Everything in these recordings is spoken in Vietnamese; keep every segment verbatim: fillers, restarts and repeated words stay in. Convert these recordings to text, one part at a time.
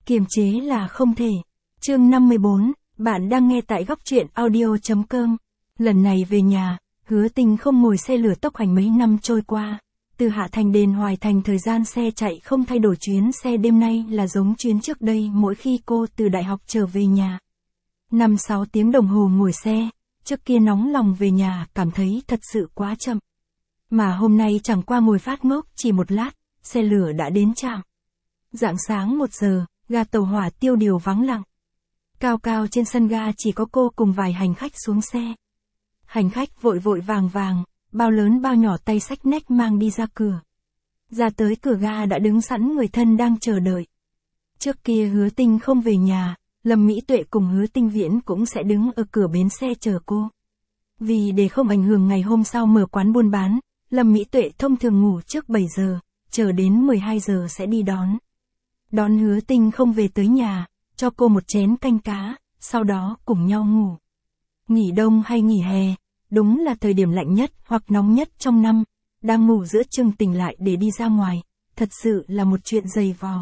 Kiềm chế là không thể. Chương năm mươi bốn, bạn đang nghe tại góc truyện audio chấm com. Lần này về nhà, Hứa Tinh không ngồi xe lửa tốc hành mấy năm trôi qua. Từ Hạ Thành đến Hoài Thành thời gian xe chạy không thay đổi, chuyến xe đêm nay là giống chuyến trước đây mỗi khi cô từ đại học trở về nhà. Năm sáu tiếng đồng hồ ngồi xe, trước kia nóng lòng về nhà cảm thấy thật sự quá chậm. Mà hôm nay chẳng qua ngồi phát ngốc chỉ một lát, xe lửa đã đến trạm. Rạng sáng một giờ, ga tàu hỏa Tiêu Điều vắng lặng. Cao cao trên sân ga chỉ có cô cùng vài hành khách xuống xe. Hành khách vội vội vàng vàng, bao lớn bao nhỏ tay xách nách mang đi ra cửa. Ra tới cửa ga đã đứng sẵn người thân đang chờ đợi. Trước kia Hứa Tinh không về nhà, Lâm Mỹ Tuệ cùng Hứa Tinh Viễn cũng sẽ đứng ở cửa bến xe chờ cô. Vì để không ảnh hưởng ngày hôm sau mở quán buôn bán, Lâm Mỹ Tuệ thông thường ngủ trước bảy giờ, chờ đến mười hai giờ sẽ đi đón. Đón Hứa Tinh không về tới nhà, cho cô một chén canh cá, sau đó cùng nhau ngủ. Nghỉ đông hay nghỉ hè, đúng là thời điểm lạnh nhất hoặc nóng nhất trong năm, đang ngủ giữa chừng tỉnh lại để đi ra ngoài, thật sự là một chuyện dày vò.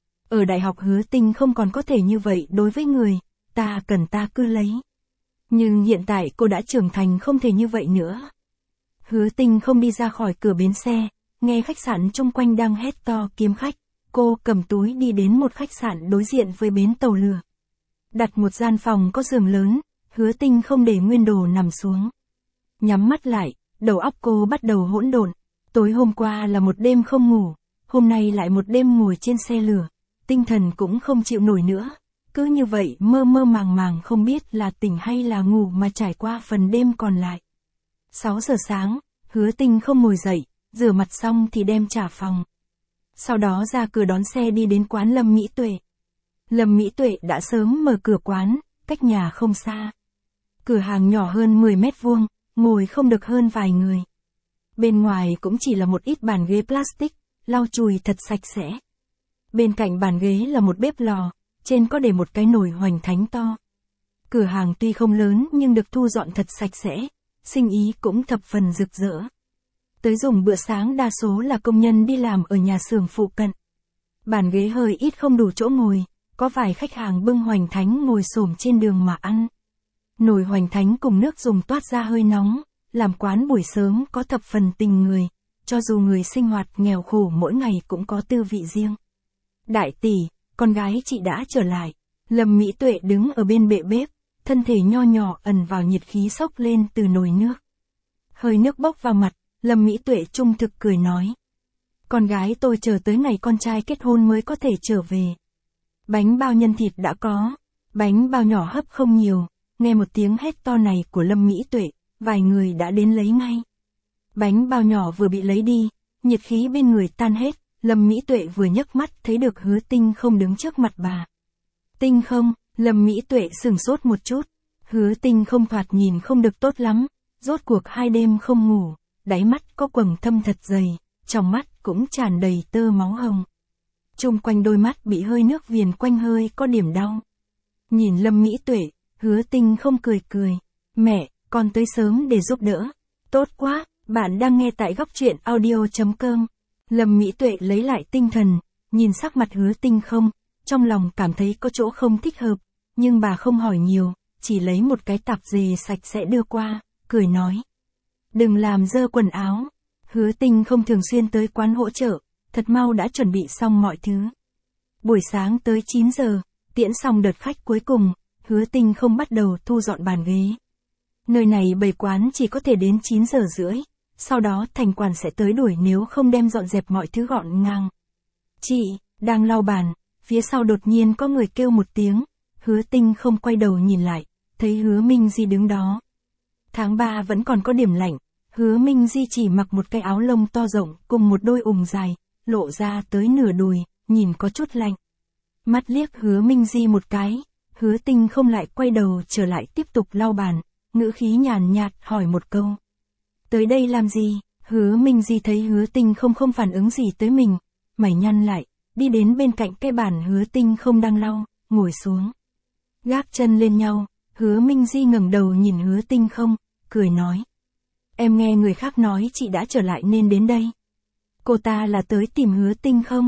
Ở đại học Hứa Tinh không còn có thể như vậy đối với người, ta cần ta cứ lấy. Nhưng hiện tại cô đã trưởng thành không thể như vậy nữa. Hứa Tinh không đi ra khỏi cửa bến xe, nghe khách sạn chung quanh đang hét to kiếm khách, cô cầm túi đi đến một khách sạn đối diện với bến tàu lửa. Đặt một gian phòng có giường lớn, Hứa Tinh không để nguyên đồ nằm xuống. Nhắm mắt lại, đầu óc cô bắt đầu hỗn độn. Tối hôm qua là một đêm không ngủ, hôm nay lại một đêm ngồi trên xe lửa, tinh thần cũng không chịu nổi nữa. Cứ như vậy mơ mơ màng màng không biết là tỉnh hay là ngủ mà trải qua phần đêm còn lại. sáu giờ sáng, Hứa Tinh không ngồi dậy, rửa mặt xong thì đem trả phòng. Sau đó ra cửa đón xe đi đến quán Lâm Mỹ Tuệ. Lâm Mỹ Tuệ đã sớm mở cửa quán, cách nhà không xa. Cửa hàng nhỏ hơn mười mét vuông, ngồi không được hơn vài người. Bên ngoài cũng chỉ là một ít bàn ghế plastic, lau chùi thật sạch sẽ. Bên cạnh bàn ghế là một bếp lò, trên có để một cái nồi hoành thánh to. Cửa hàng tuy không lớn nhưng được thu dọn thật sạch sẽ, sinh ý cũng thập phần rực rỡ. Tới dùng bữa sáng đa số là công nhân đi làm ở nhà xưởng phụ cận. Bàn ghế hơi ít không đủ chỗ ngồi, có vài khách hàng bưng hoành thánh ngồi xổm trên đường mà ăn. Nồi hoành thánh cùng nước dùng toát ra hơi nóng, làm quán buổi sớm có thập phần tình người, cho dù người sinh hoạt nghèo khổ mỗi ngày cũng có tư vị riêng. Đại tỷ, con gái chị đã trở lại. Lâm Mỹ Tuệ đứng ở bên bệ bếp, thân thể nho nhỏ ẩn vào nhiệt khí xốc lên từ nồi nước. Hơi nước bốc vào mặt, Lâm Mỹ Tuệ trung thực cười nói. Con gái tôi chờ tới ngày con trai kết hôn mới có thể trở về. Bánh bao nhân thịt đã có, bánh bao nhỏ hấp không nhiều. Nghe một tiếng hét to này của Lâm Mỹ Tuệ, vài người đã đến lấy ngay. Bánh bao nhỏ vừa bị lấy đi, nhiệt khí bên người tan hết, Lâm Mỹ Tuệ vừa nhấc mắt thấy được Hứa Tinh không đứng trước mặt bà. Tinh không, Lâm Mỹ Tuệ sửng sốt một chút. Hứa Tinh không thoạt nhìn không được tốt lắm, rốt cuộc hai đêm không ngủ, đáy mắt có quầng thâm thật dày, trong mắt cũng tràn đầy tơ máu hồng. Chung quanh đôi mắt bị hơi nước viền quanh hơi có điểm đau. Nhìn Lâm Mỹ Tuệ, Hứa Tinh không cười cười. Mẹ, con tới sớm để giúp đỡ. Tốt quá, bạn đang nghe tại góc truyện audio chấm com. Lâm Mỹ Tuệ lấy lại tinh thần, nhìn sắc mặt Hứa Tinh không, trong lòng cảm thấy có chỗ không thích hợp, nhưng bà không hỏi nhiều, chỉ lấy một cái tạp dề sạch sẽ đưa qua, cười nói. Đừng làm dơ quần áo. Hứa Tinh không thường xuyên tới quán hỗ trợ, thật mau đã chuẩn bị xong mọi thứ. Buổi sáng tới chín giờ, tiễn xong đợt khách cuối cùng, Hứa Tinh không bắt đầu thu dọn bàn ghế. Nơi này bày quán chỉ có thể đến chín giờ rưỡi, sau đó thành quản sẽ tới đuổi nếu không đem dọn dẹp mọi thứ gọn ngang. Chị, đang lau bàn, phía sau đột nhiên có người kêu một tiếng, Hứa Tinh không quay đầu nhìn lại, thấy Hứa Minh Di đứng đó. Tháng ba vẫn còn có điểm lạnh, Hứa Minh Di chỉ mặc một cái áo lông to rộng cùng một đôi ủng dài, lộ ra tới nửa đùi, nhìn có chút lạnh. Mắt liếc Hứa Minh Di một cái. Hứa Tinh không lại quay đầu trở lại tiếp tục lau bàn, ngữ khí nhàn nhạt hỏi một câu. Tới đây làm gì? Hứa Minh Di thấy Hứa Tinh không không phản ứng gì tới mình, mày nhăn lại, đi đến bên cạnh cái bàn Hứa Tinh không đang lau, ngồi xuống. Gác chân lên nhau, Hứa Minh Di ngẩng đầu nhìn Hứa Tinh không, cười nói. Em nghe người khác nói chị đã trở lại nên đến đây. Cô ta là tới tìm Hứa Tinh không?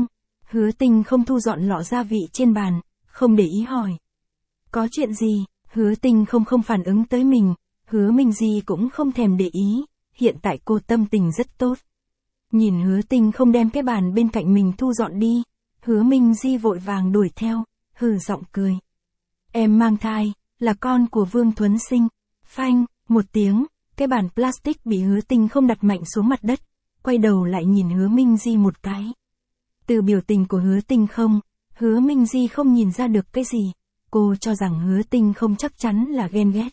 Hứa Tinh không thu dọn lọ gia vị trên bàn, không để ý hỏi. Có chuyện gì? Hứa Tinh không không phản ứng tới mình, Hứa Minh Di cũng không thèm để ý, hiện tại cô tâm tình rất tốt. Nhìn Hứa Tinh không đem cái bàn bên cạnh mình thu dọn đi, Hứa Minh Di vội vàng đuổi theo, hừ giọng cười. Em mang thai, là con của Vương Thuấn Sinh. Phanh, một tiếng, cái bàn plastic bị Hứa Tinh không đặt mạnh xuống mặt đất, quay đầu lại nhìn Hứa Minh Di một cái. Từ biểu tình của Hứa Tinh không, Hứa Minh Di không nhìn ra được cái gì, cô cho rằng Hứa Tinh không chắc chắn là ghen ghét.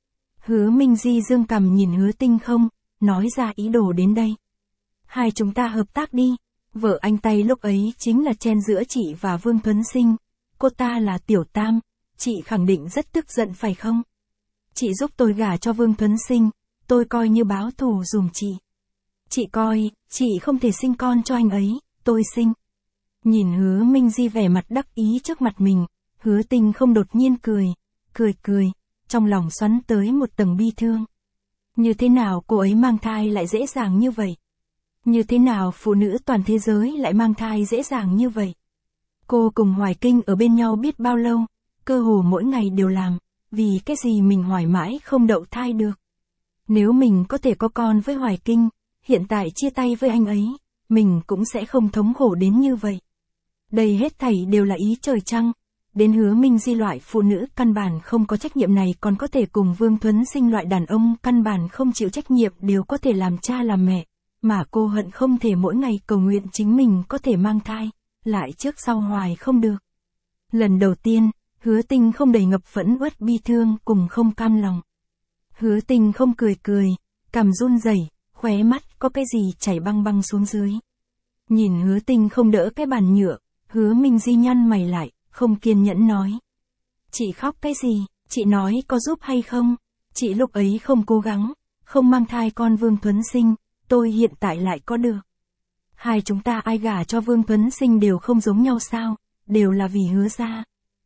Hứa Minh Di dương cằm nhìn Hứa Tinh không, nói ra ý đồ đến đây. Hai chúng ta hợp tác đi, vợ anh tay lúc ấy chính là chen giữa chị và Vương Thuấn Sinh, cô ta là Tiểu Tam, chị khẳng định rất tức giận phải không? Chị giúp tôi gả cho Vương Thuấn Sinh, tôi coi như báo thù dùm chị. Chị coi, chị không thể sinh con cho anh ấy, tôi sinh. Nhìn Hứa Minh Di vẻ mặt đắc ý trước mặt mình, Hứa Tinh không đột nhiên cười, cười cười, trong lòng xoắn tới một tầng bi thương. Như thế nào cô ấy mang thai lại dễ dàng như vậy? Như thế nào phụ nữ toàn thế giới lại mang thai dễ dàng như vậy? Cô cùng Hoài Kinh ở bên nhau biết bao lâu, cơ hồ mỗi ngày đều làm, vì cái gì mình Hoài mãi không đậu thai được. Nếu mình có thể có con với Hoài Kinh, hiện tại chia tay với anh ấy, mình cũng sẽ không thống khổ đến như vậy. Đây hết thảy đều là ý trời chăng, đến Hứa Minh Di loại phụ nữ căn bản không có trách nhiệm này còn có thể cùng Vương Thuấn Sinh loại đàn ông căn bản không chịu trách nhiệm đều có thể làm cha làm mẹ, mà cô hận không thể mỗi ngày cầu nguyện chính mình có thể mang thai, lại trước sau hoài không được. Lần đầu tiên, Hứa Tinh không đầy ngập phẫn uất bi thương cùng không cam lòng. Hứa Tinh không cười cười, cằm run rẩy, khóe mắt có cái gì chảy băng băng xuống dưới. Nhìn Hứa Tinh không đỡ cái bàn nhựa, Hứa Minh Di nhăn mày lại, không kiên nhẫn nói. Chị khóc cái gì, chị nói có giúp hay không? Chị lúc ấy không cố gắng, không mang thai con Vương Thuấn Sinh, tôi hiện tại lại có được. Hai chúng ta ai gả cho Vương Thuấn Sinh đều không giống nhau sao, đều là vì Hứa gia.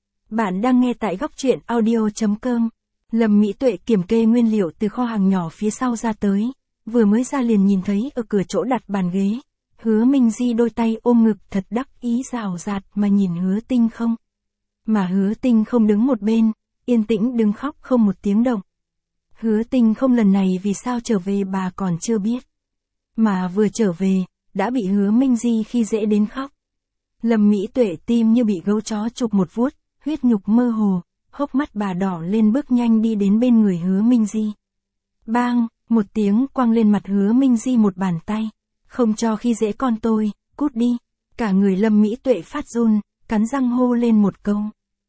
Bạn đang nghe tại góc truyện audio chấm com. Lâm Mỹ Tuệ kiểm kê nguyên liệu từ kho hàng nhỏ phía sau ra tới, vừa mới ra liền nhìn thấy ở cửa chỗ đặt bàn ghế. Hứa Minh Di đôi tay ôm ngực thật đắc ý rào rạt mà nhìn Hứa Tinh không. Mà Hứa Tinh không đứng một bên, yên tĩnh đứng khóc không một tiếng động. Hứa Tinh không lần này vì sao trở về bà còn chưa biết. Mà vừa trở về, đã bị Hứa Minh Di khi dễ đến khóc. Lâm Mỹ Tuệ tim như bị gấu chó chụp một vuốt, huyết nhục mơ hồ, hốc mắt bà đỏ lên bước nhanh đi đến bên người Hứa Minh Di. Bang, một tiếng quăng lên mặt Hứa Minh Di một bàn tay. Không cho khi dễ con tôi, cút đi. Cả người Lâm Mỹ Tuệ phát run, cắn răng hô lên một câu.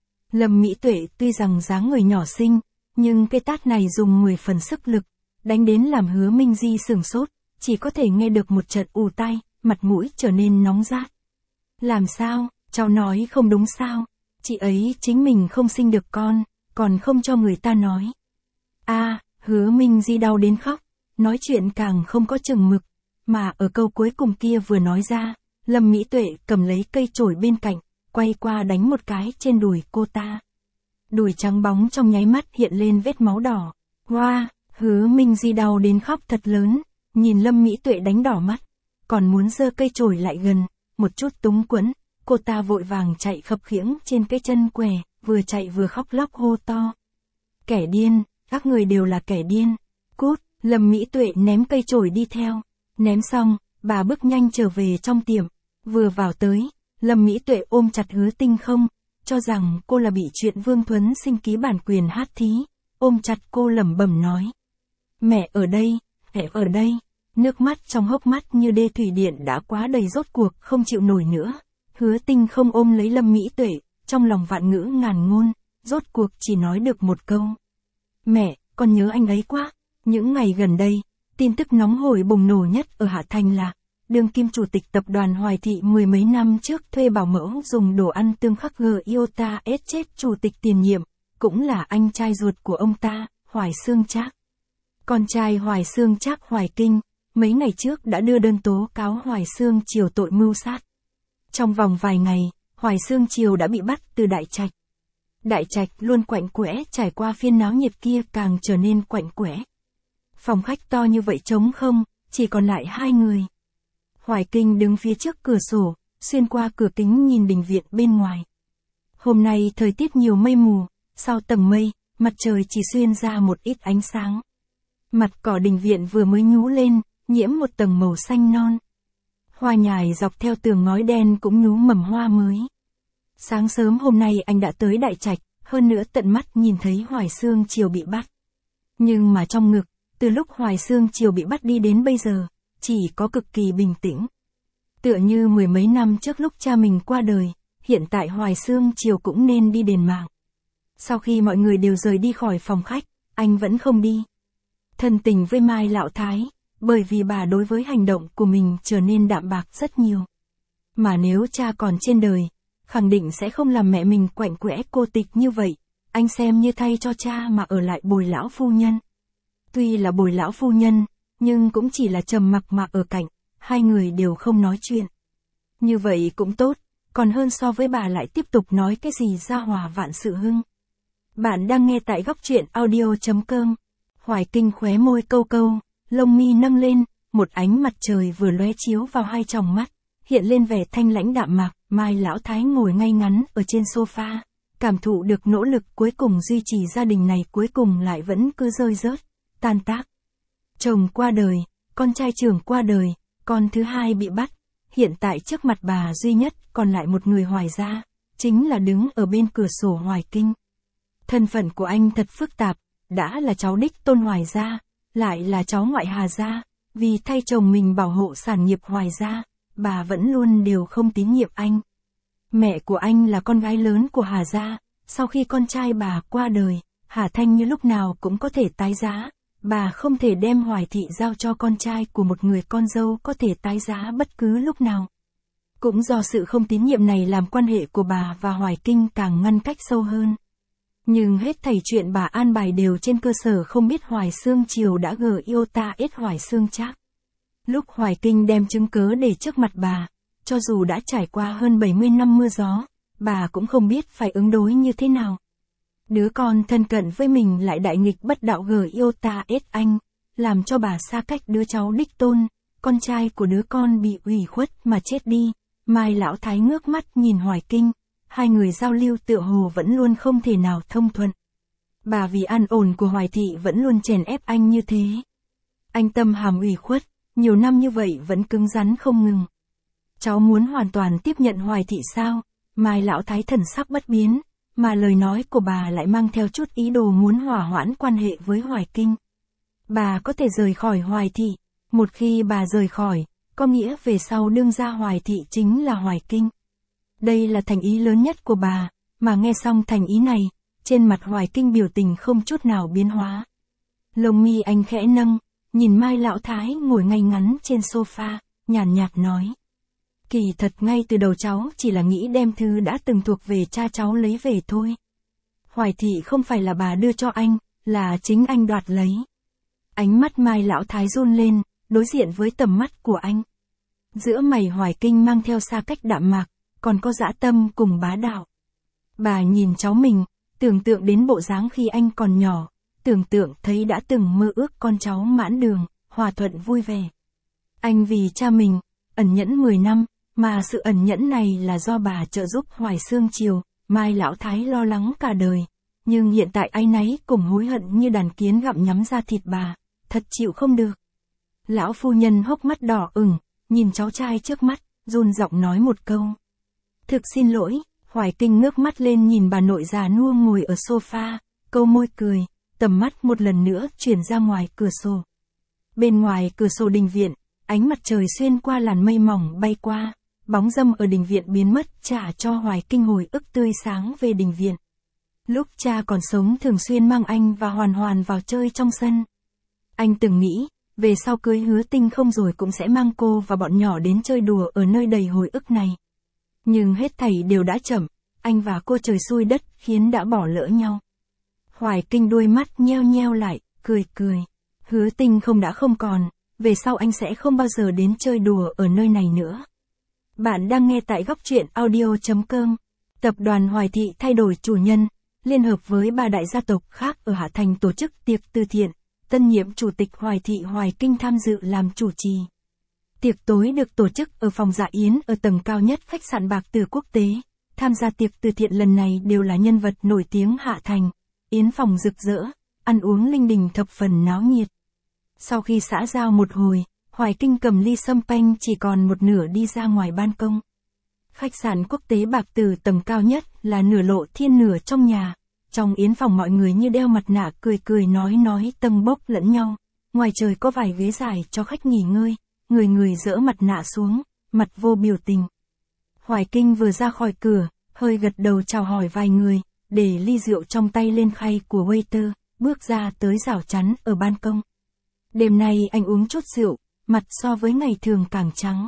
Lâm Mỹ Tuệ tuy rằng dáng người nhỏ xinh, nhưng cái tát này dùng mười phần sức lực, đánh đến làm Hứa Minh Di sửng sốt, chỉ có thể nghe được một trận ù tai, mặt mũi trở nên nóng rát. Làm sao, cháu nói không đúng sao, chị ấy chính mình không sinh được con, còn không cho người ta nói. A, à, Hứa Minh Di đau đến khóc, nói chuyện càng không có chừng mực. Mà ở câu cuối cùng kia vừa nói ra, Lâm Mỹ Tuệ cầm lấy cây chổi bên cạnh, quay qua đánh một cái trên đùi cô ta. Đùi trắng bóng trong nháy mắt hiện lên vết máu đỏ. Hoa, wow, Hứa Minh Di đau đến khóc thật lớn, nhìn Lâm Mỹ Tuệ đánh đỏ mắt, còn muốn giơ cây chổi lại gần, một chút túng quẫn, cô ta vội vàng chạy khập khiễng trên cái chân què, vừa chạy vừa khóc lóc hô to. Kẻ điên, các người đều là kẻ điên. Cút, Lâm Mỹ Tuệ ném cây chổi đi theo. Ném xong, bà bước nhanh trở về trong tiệm, vừa vào tới, Lâm Mỹ Tuệ ôm chặt Hứa Tinh không, cho rằng cô là bị chuyện Vương Thuấn Sinh ký bản quyền hát thí, ôm chặt cô lẩm bẩm nói. Mẹ ở đây, mẹ ở đây, nước mắt trong hốc mắt như đê thủy điện đã quá đầy rốt cuộc không chịu nổi nữa. Hứa Tinh không ôm lấy Lâm Mỹ Tuệ, trong lòng vạn ngữ ngàn ngôn, rốt cuộc chỉ nói được một câu. Mẹ, con nhớ anh ấy quá, những ngày gần đây. Tin tức nóng hổi bùng nổ nhất ở Hạ Thành là, đương kim chủ tịch tập đoàn Hoài Thị mười mấy năm trước thuê bảo mẫu dùng đồ ăn tương khắc gờ iota ết chết chủ tịch tiền nhiệm, cũng là anh trai ruột của ông ta, Hoài Xương Trác. Con trai Hoài Xương Trác Hoài Kinh, mấy ngày trước đã đưa đơn tố cáo Hoài Xương Triều tội mưu sát. Trong vòng vài ngày, Hoài Xương Triều đã bị bắt từ Đại Trạch. Đại Trạch luôn quạnh quẽ trải qua phiên náo nhiệt kia càng trở nên quạnh quẽ. Phòng khách to như vậy trống không, chỉ còn lại hai người. Hoài Kinh đứng phía trước cửa sổ, xuyên qua cửa kính nhìn đình viện bên ngoài. Hôm nay thời tiết nhiều mây mù, sau tầng mây, mặt trời chỉ xuyên ra một ít ánh sáng. Mặt cỏ đình viện vừa mới nhú lên, nhiễm một tầng màu xanh non. Hoa nhài dọc theo tường ngói đen cũng nhú mầm hoa mới. Sáng sớm hôm nay anh đã tới Đại Trạch, hơn nữa tận mắt nhìn thấy Hoài Xương Triều bị bắt. Nhưng mà trong ngực, từ lúc Hoài Xương Triều bị bắt đi đến bây giờ, chỉ có cực kỳ bình tĩnh. Tựa như mười mấy năm trước lúc cha mình qua đời, hiện tại Hoài Xương Triều cũng nên đi đền mạng. Sau khi mọi người đều rời đi khỏi phòng khách, anh vẫn không đi. Thân tình với Mai Lão Thái, bởi vì bà đối với hành động của mình trở nên đạm bạc rất nhiều. Mà nếu cha còn trên đời, khẳng định sẽ không làm mẹ mình quạnh quẽ cô tịch như vậy, anh xem như thay cho cha mà ở lại bồi lão phu nhân. Tuy là bồi lão phu nhân, nhưng cũng chỉ là trầm mặc mà ở cạnh, hai người đều không nói chuyện. Như vậy cũng tốt, còn hơn so với bà lại tiếp tục nói cái gì gia hòa vạn sự hưng. Bạn đang nghe tại góc truyện audio chấm com. Hoài Kinh khóe môi câu câu, lông mi nâng lên, một ánh mặt trời vừa lóe chiếu vào hai tròng mắt, hiện lên vẻ thanh lãnh đạm mạc. Mai Lão Thái ngồi ngay ngắn ở trên sofa, cảm thụ được nỗ lực cuối cùng duy trì gia đình này cuối cùng lại vẫn cứ rơi rớt, tan tác. Chồng qua đời, con trai trưởng qua đời, con thứ hai bị bắt, hiện tại trước mặt bà duy nhất còn lại một người Hoài gia, chính là đứng ở bên cửa sổ Hoài Kinh. Thân phận của anh thật phức tạp, đã là cháu đích tôn Hoài gia, lại là cháu ngoại Hà gia, vì thay chồng mình bảo hộ sản nghiệp Hoài gia, bà vẫn luôn đều không tín nhiệm anh. Mẹ của anh là con gái lớn của Hà gia, sau khi con trai bà qua đời, Hà Thanh như lúc nào cũng có thể tái giá, bà không thể đem Hoài thị giao cho con trai của một người con dâu có thể tái giá bất cứ lúc nào. Cũng do sự không tín nhiệm này làm quan hệ của bà và Hoài Kinh càng ngăn cách sâu hơn. Nhưng hết thảy chuyện bà an bài đều trên cơ sở không biết Hoài Xương Triều đã gờ yêu ta ít Hoài Xương Trác. Lúc Hoài Kinh đem chứng cớ để trước mặt bà, cho dù đã trải qua hơn bảy mươi năm mưa gió, bà cũng không biết phải ứng đối như thế nào. Đứa con thân cận với mình lại đại nghịch bất đạo gờ yêu ta ít anh, làm cho bà xa cách đứa cháu đích tôn, con trai của đứa con bị ủy khuất mà chết đi. Mai Lão Thái ngước mắt nhìn Hoài Kinh, hai người giao lưu tựa hồ vẫn luôn không thể nào thông thuận. Bà vì an ổn của Hoài thị vẫn luôn chèn ép anh như thế. Anh tâm hàm ủy khuất, nhiều năm như vậy vẫn cứng rắn không ngừng. Cháu muốn hoàn toàn tiếp nhận Hoài thị sao? Mai Lão Thái thần sắc bất biến, mà lời nói của bà lại mang theo chút ý đồ muốn hòa hoãn quan hệ với Hoài Kinh. Bà có thể rời khỏi Hoài thị, một khi bà rời khỏi, có nghĩa về sau đương gia Hoài thị chính là Hoài Kinh. Đây là thành ý lớn nhất của bà, mà nghe xong thành ý này, trên mặt Hoài Kinh biểu tình không chút nào biến hóa. Lông mi anh khẽ nâng, nhìn Mai Lão Thái ngồi ngay ngắn trên sofa, nhàn nhạt nói. Kỳ thật ngay từ đầu cháu chỉ là nghĩ đem thư đã từng thuộc về cha cháu lấy về thôi. Hoài thị không phải là bà đưa cho anh, là chính anh đoạt lấy. Ánh mắt Mai Lão Thái run lên, đối diện với tầm mắt của anh. Giữa mày Hoài Kinh mang theo xa cách đạm mạc, còn có dã tâm cùng bá đạo. Bà nhìn cháu mình, tưởng tượng đến bộ dáng khi anh còn nhỏ, tưởng tượng thấy đã từng mơ ước con cháu mãn đường, hòa thuận vui vẻ. Anh vì cha mình, ẩn nhẫn mười năm, mà sự ẩn nhẫn này là do bà trợ giúp Hoài Xương Triều, Mai Lão Thái lo lắng cả đời. Nhưng hiện tại áy náy cùng hối hận như đàn kiến gặm nhắm ra thịt bà, thật chịu không được. Lão phu nhân hốc mắt đỏ ửng, nhìn cháu trai trước mắt, run giọng nói một câu. Thực xin lỗi. Hoài Kinh ngước mắt lên nhìn bà nội già nua ngồi ở sofa, câu môi cười, tầm mắt một lần nữa chuyển ra ngoài cửa sổ. Bên ngoài cửa sổ đình viện, ánh mặt trời xuyên qua làn mây mỏng bay qua, bóng dâm ở đình viện biến mất trả cho Hoài Kinh hồi ức tươi sáng về đình viện. Lúc cha còn sống thường xuyên mang anh và Hoàn Hoàn vào chơi trong sân. Anh từng nghĩ, về sau cưới Hứa Tinh không rồi cũng sẽ mang cô và bọn nhỏ đến chơi đùa ở nơi đầy hồi ức này. Nhưng hết thảy đều đã chậm, anh và cô trời xui đất khiến đã bỏ lỡ nhau. Hoài Kinh đuôi mắt nheo nheo lại, cười cười. Hứa Tinh không đã không còn, về sau anh sẽ không bao giờ đến chơi đùa ở nơi này nữa. Bạn đang nghe tại góc truyện audio chấm com. Tập đoàn Hoài Thị thay đổi chủ nhân, liên hợp với ba đại gia tộc khác ở Hạ Thành tổ chức tiệc từ thiện, tân nhiệm chủ tịch Hoài Thị Hoài Kinh tham dự làm chủ trì. Tiệc tối được tổ chức ở phòng dạ yến ở tầng cao nhất khách sạn Bạc Từ quốc tế. Tham gia tiệc từ thiện lần này đều là nhân vật nổi tiếng Hạ Thành. Yến phòng rực rỡ, ăn uống linh đình thập phần náo nhiệt. Sau khi xã giao một hồi, Hoài Kinh cầm ly sâm panh chỉ còn một nửa đi ra ngoài ban công. Khách sạn quốc tế Bạc Từ tầng cao nhất là nửa lộ thiên nửa trong nhà. Trong yến phòng mọi người như đeo mặt nạ cười cười nói nói tâng bốc lẫn nhau. Ngoài trời có vài ghế dài cho khách nghỉ ngơi, người người dỡ mặt nạ xuống, mặt vô biểu tình. Hoài Kinh vừa ra khỏi cửa, hơi gật đầu chào hỏi vài người, để ly rượu trong tay lên khay của waiter, bước ra tới rào chắn ở ban công. Đêm nay anh uống chút rượu, mặt so với ngày thường càng trắng.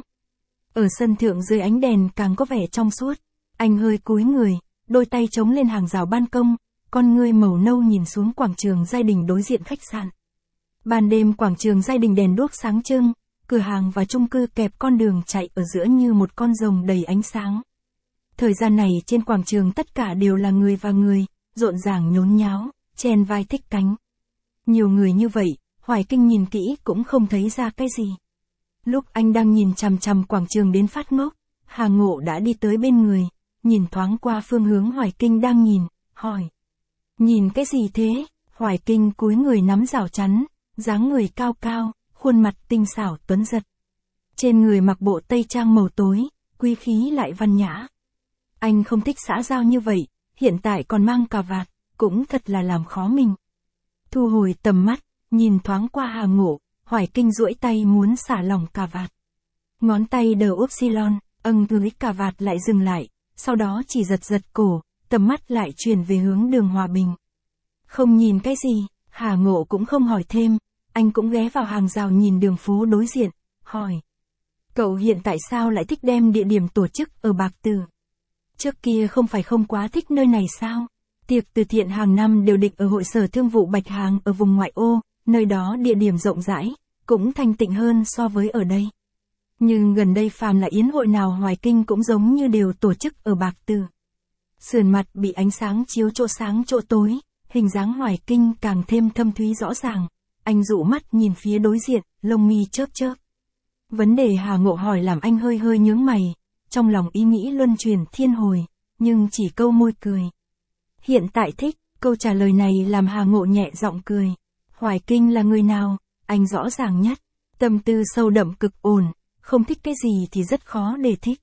Ở sân thượng dưới ánh đèn càng có vẻ trong suốt, anh hơi cúi người, đôi tay chống lên hàng rào ban công, con ngươi màu nâu nhìn xuống quảng trường Giai Đình đối diện khách sạn. Ban đêm quảng trường Giai Đình đèn đuốc sáng trưng, cửa hàng và chung cư kẹp con đường chạy ở giữa như một con rồng đầy ánh sáng. Thời gian này trên quảng trường tất cả đều là người và người, rộn ràng nhốn nháo, chen vai thích cánh. Nhiều người như vậy, Hoài Kinh nhìn kỹ cũng không thấy ra cái gì. Lúc anh đang nhìn chằm chằm quảng trường đến phát ngốc, Hà Ngộ đã đi tới bên người, nhìn thoáng qua phương hướng Hoài Kinh đang nhìn, hỏi. Nhìn cái gì thế? Hoài Kinh cúi người nắm rào chắn, dáng người cao cao, khuôn mặt tinh xảo tuấn giật. Trên người mặc bộ tây trang màu tối, quý khí lại văn nhã. Anh không thích xã giao như vậy, hiện tại còn mang cà vạt, cũng thật là làm khó mình. Thu hồi tầm mắt, nhìn thoáng qua Hà Ngộ, Hoài Kinh duỗi tay muốn xả lỏng cà vạt. Ngón tay đờ upsilon, âng dưới cà vạt lại dừng lại, sau đó chỉ giật giật cổ, tầm mắt lại chuyển về hướng đường Hòa Bình. Không nhìn cái gì, Hà Ngộ cũng không hỏi thêm, anh cũng ghé vào hàng rào nhìn đường phố đối diện, hỏi. Cậu hiện tại sao lại thích đem địa điểm tổ chức ở Bạc Từ? Trước kia không phải không quá thích nơi này sao? Tiệc từ thiện hàng năm đều định ở hội sở thương vụ Bạch Hàng ở vùng ngoại ô, nơi đó địa điểm rộng rãi, cũng thanh tịnh hơn so với ở đây. Nhưng gần đây phàm là yến hội nào Hoài Kinh cũng giống như đều tổ chức ở Bạc Từ. Sườn mặt bị ánh sáng chiếu chỗ sáng chỗ tối, hình dáng Hoài Kinh càng thêm thâm thúy rõ ràng. Anh dụ mắt nhìn phía đối diện, lông mi chớp chớp. Vấn đề Hà Ngộ hỏi làm anh hơi hơi nhướng mày, trong lòng ý nghĩ luân chuyển thiên hồi, nhưng chỉ câu môi cười. Hiện tại thích, câu trả lời này làm Hà Ngộ nhẹ giọng cười. Hoài Kinh là người nào, anh rõ ràng nhất, tâm tư sâu đậm cực ổn, không thích cái gì thì rất khó để thích.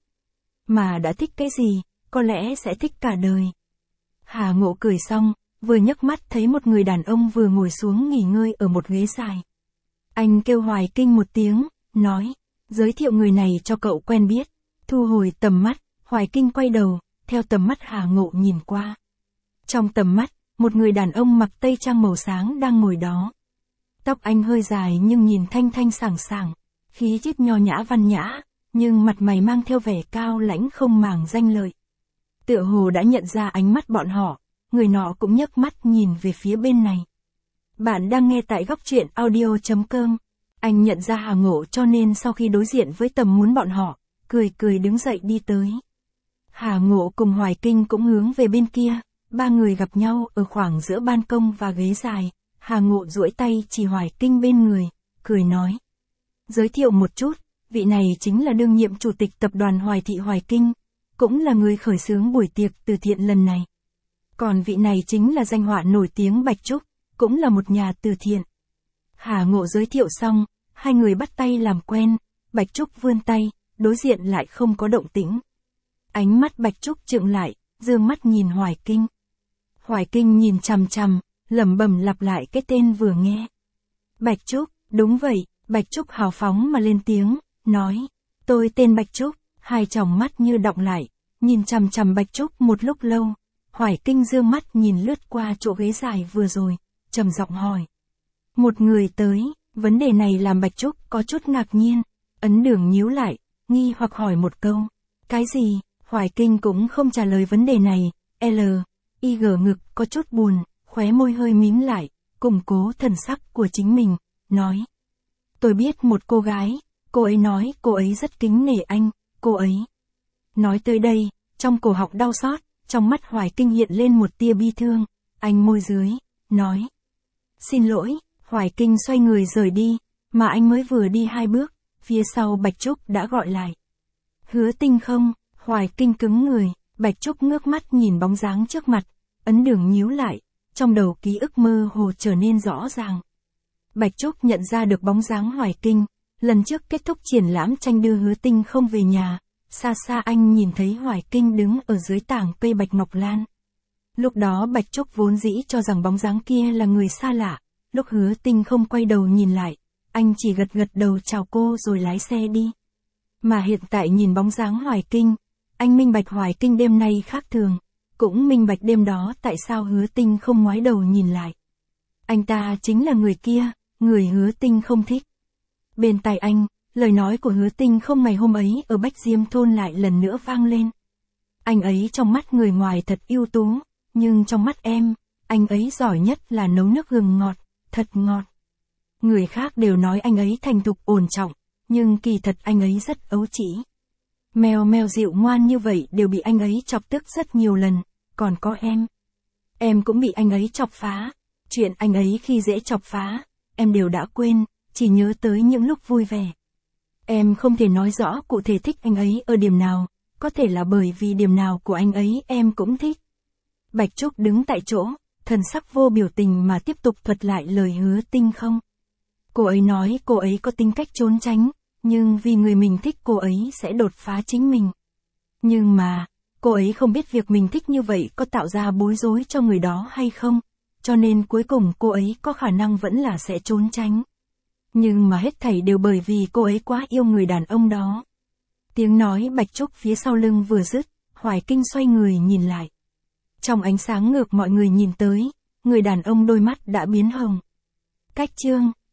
Mà đã thích cái gì, có lẽ sẽ thích cả đời. Hà Ngộ cười xong, vừa nhấc mắt thấy một người đàn ông vừa ngồi xuống nghỉ ngơi ở một ghế dài. Anh kêu Hoài Kinh một tiếng, nói, giới thiệu người này cho cậu quen biết. Thu hồi tầm mắt, Hoài Kinh quay đầu, theo tầm mắt Hà Ngộ nhìn qua. Trong tầm mắt, một người đàn ông mặc tây trang màu sáng đang ngồi đó. Tóc anh hơi dài nhưng nhìn thanh thanh sảng sảng, khí chất nho nhã văn nhã, nhưng mặt mày mang theo vẻ cao lãnh không màng danh lợi. Tựa hồ đã nhận ra ánh mắt bọn họ, người nọ cũng nhấc mắt nhìn về phía bên này. Bạn đang nghe tại góc truyện audio chấm com. Anh nhận ra Hà Ngộ cho nên sau khi đối diện với tầm muốn bọn họ, cười cười đứng dậy đi tới. Hà Ngộ cùng Hoài Kinh cũng hướng về bên kia, ba người gặp nhau ở khoảng giữa ban công và ghế dài. Hà Ngộ duỗi tay chỉ Hoài Kinh bên người, cười nói. Giới thiệu một chút, vị này chính là đương nhiệm chủ tịch tập đoàn Hoài Thị Hoài Kinh, cũng là người khởi xướng buổi tiệc từ thiện lần này. Còn vị này chính là danh họa nổi tiếng Bạch Trúc, cũng là một nhà từ thiện. Hà Ngộ giới thiệu xong, hai người bắt tay làm quen, Bạch Trúc vươn tay, đối diện lại không có động tĩnh. Ánh mắt Bạch Trúc trừng lại, dương mắt nhìn Hoài Kinh. Hoài Kinh nhìn chằm chằm, lẩm bẩm lặp lại cái tên vừa nghe. Bạch Trúc, đúng vậy, Bạch Trúc hào phóng mà lên tiếng, nói, tôi tên Bạch Trúc, hai tròng mắt như đọng lại, nhìn chằm chằm Bạch Trúc một lúc lâu. Hoài Kinh dương mắt nhìn lướt qua chỗ ghế dài vừa rồi, trầm giọng hỏi. Một người tới, vấn đề này làm Bạch Trúc có chút ngạc nhiên, ấn đường nhíu lại, nghi hoặc hỏi một câu. Cái gì? Hoài Kinh cũng không trả lời vấn đề này, L, Y G ngực có chút buồn, khóe môi hơi mím lại, củng cố thần sắc của chính mình, nói. Tôi biết một cô gái, cô ấy nói cô ấy rất kính nể anh, cô ấy. Nói tới đây, trong cổ họng đau xót, trong mắt Hoài Kinh hiện lên một tia bi thương, anh môi dưới, nói. Xin lỗi, Hoài Kinh xoay người rời đi, mà anh mới vừa đi hai bước, phía sau Bạch Trúc đã gọi lại. Hứa Tinh không, Hoài Kinh cứng người, Bạch Trúc ngước mắt nhìn bóng dáng trước mặt, ấn đường nhíu lại, trong đầu ký ức mơ hồ trở nên rõ ràng. Bạch Trúc nhận ra được bóng dáng Hoài Kinh, lần trước kết thúc triển lãm tranh đưa Hứa Tinh không về nhà, xa xa anh nhìn thấy Hoài Kinh đứng ở dưới tảng cây bạch ngọc lan. Lúc đó Bạch Trúc vốn dĩ cho rằng bóng dáng kia là người xa lạ, lúc Hứa Tinh không quay đầu nhìn lại, anh chỉ gật gật đầu chào cô rồi lái xe đi. Mà hiện tại nhìn bóng dáng Hoài Kinh, anh minh bạch Hoài Kinh đêm nay khác thường, cũng minh bạch đêm đó tại sao Hứa Tinh không ngoái đầu nhìn lại. Anh ta chính là người kia, người Hứa Tinh không thích. Bên tai anh, lời nói của Hứa Tinh không ngày hôm ấy ở Bách Diêm thôn lại lần nữa vang lên. Anh ấy trong mắt người ngoài thật ưu tú, nhưng trong mắt em, anh ấy giỏi nhất là nấu nước gừng ngọt, thật ngọt. Người khác đều nói anh ấy thành thục ổn trọng, nhưng kỳ thật anh ấy rất ấu trĩ. Mèo mèo dịu ngoan như vậy đều bị anh ấy chọc tức rất nhiều lần, còn có em. Em cũng bị anh ấy chọc phá, chuyện anh ấy khi dễ chọc phá, em đều đã quên, chỉ nhớ tới những lúc vui vẻ. Em không thể nói rõ cụ thể thích anh ấy ở điểm nào, có thể là bởi vì điểm nào của anh ấy em cũng thích. Bạch Trúc đứng tại chỗ, thần sắc vô biểu tình mà tiếp tục thuật lại lời Hứa Tinh không. Cô ấy nói cô ấy có tính cách trốn tránh, nhưng vì người mình thích cô ấy sẽ đột phá chính mình. Nhưng mà, cô ấy không biết việc mình thích như vậy có tạo ra bối rối cho người đó hay không, cho nên cuối cùng cô ấy có khả năng vẫn là sẽ trốn tránh. Nhưng mà hết thảy đều bởi vì cô ấy quá yêu người đàn ông đó. Tiếng nói Bạch Trúc phía sau lưng vừa dứt, Hoài Kinh xoay người nhìn lại. Trong ánh sáng ngược mọi người nhìn tới, người đàn ông đôi mắt đã biến hồng. Cách chương